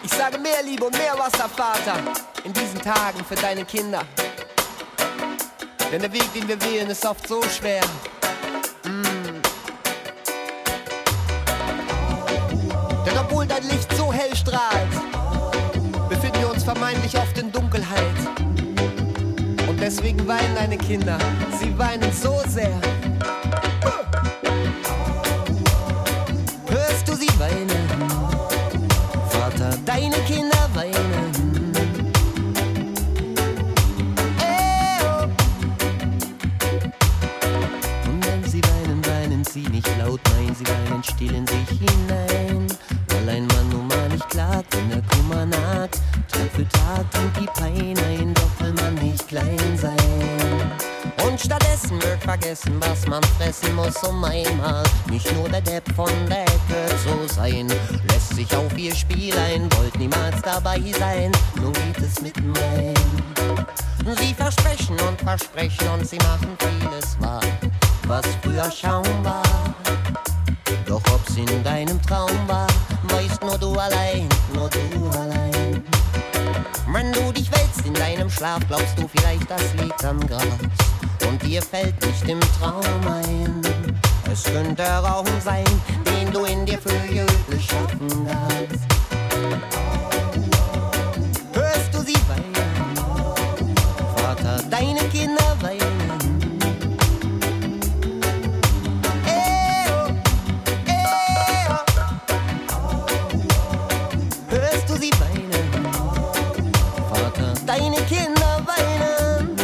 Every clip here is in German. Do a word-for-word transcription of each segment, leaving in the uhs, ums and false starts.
Ich sage mehr Liebe und mehr Wasser, Vater, in diesen Tagen für deine Kinder. Denn der Weg, den wir wählen, ist oft so schwer. Mm. Denn obwohl dein Licht so hell strahlt, befinden wir uns vermeintlich oft in Dunkelheit. Und deswegen weinen deine Kinder, sie weinen so sehr. Hörst du sie weinen? Vater, deine Kinder weinen. Ey, oh. Und wenn sie weinen, weinen sie nicht laut, nein, sie weinen still in sich hinein. Weil ein Mann nun mal nicht klagt, wenn der Kummer nagt, Tag für Tag dringt die Pein ein, doch will man nicht klein sein. Und stattdessen wird vergessen, was man fressen muss, um einmal nicht nur der Depp von der Ecke zu sein. Lässt sich auf ihr Spiel ein, wollt niemals dabei sein, nun geht es mitten rein. Sie versprechen und versprechen und sie machen vieles wahr, was früher Schaum war. Doch ob's in deinem Traum war, weißt nur du allein, nur du allein. Wenn du dich wälzt in deinem Schlaf, glaubst du vielleicht, das liegt am Gras. Und dir fällt nicht im Traum ein, es könnte Raum sein, den du in dir für gewöhnlich schaffen kannst. Hörst du sie weinen? Vater, deine Kinder weinen. Ey, oh, ey, oh. Hörst du sie weinen? Vater, deine Kinder weinen.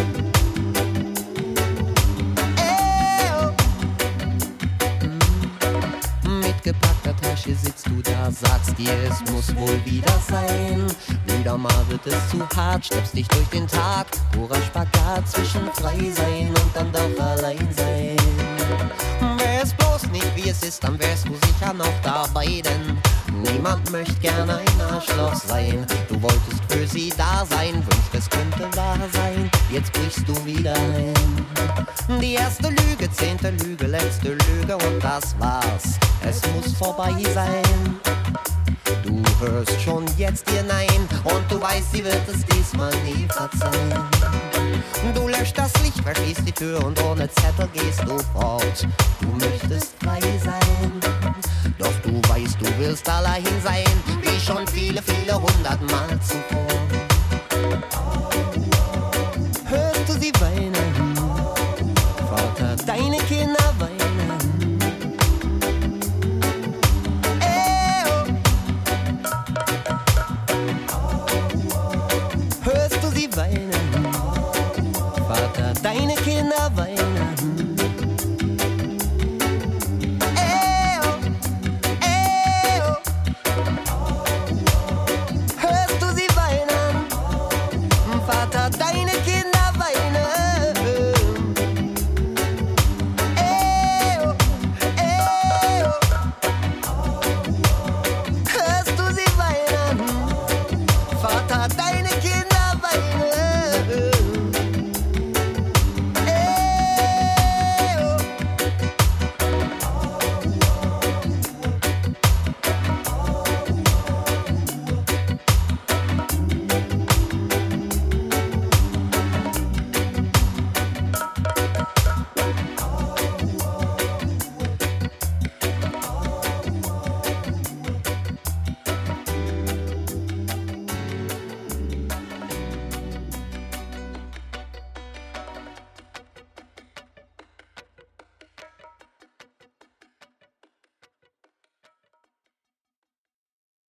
Gepackter Tasche sitzt du da, sagst dir, es muss wohl wieder sein. Wieder mal wird es zu hart, schleppst dich durch den Tag, purer Spagat zwischen frei sein und dann doch allein sein. Wär es bloß nicht wie es ist, dann wärst du sicher noch dabei, denn niemand möchte gerne ein Arschloch sein. Du wolltest für sie da sein, wünscht es könnte wahr sein, jetzt brichst du wieder ein. Die erste Lüge, zehnte Lüge, letzte Lüge und das war's. Es muss vorbei sein. Du hörst schon jetzt ihr Nein und du weißt, sie wird es diesmal nie verzeihen. Du löscht das Licht, verschließt die Tür und ohne Zettel gehst du fort. Du möchtest frei sein, doch du weißt, du willst allein sein, wie schon viele, viele hundert Mal zuvor.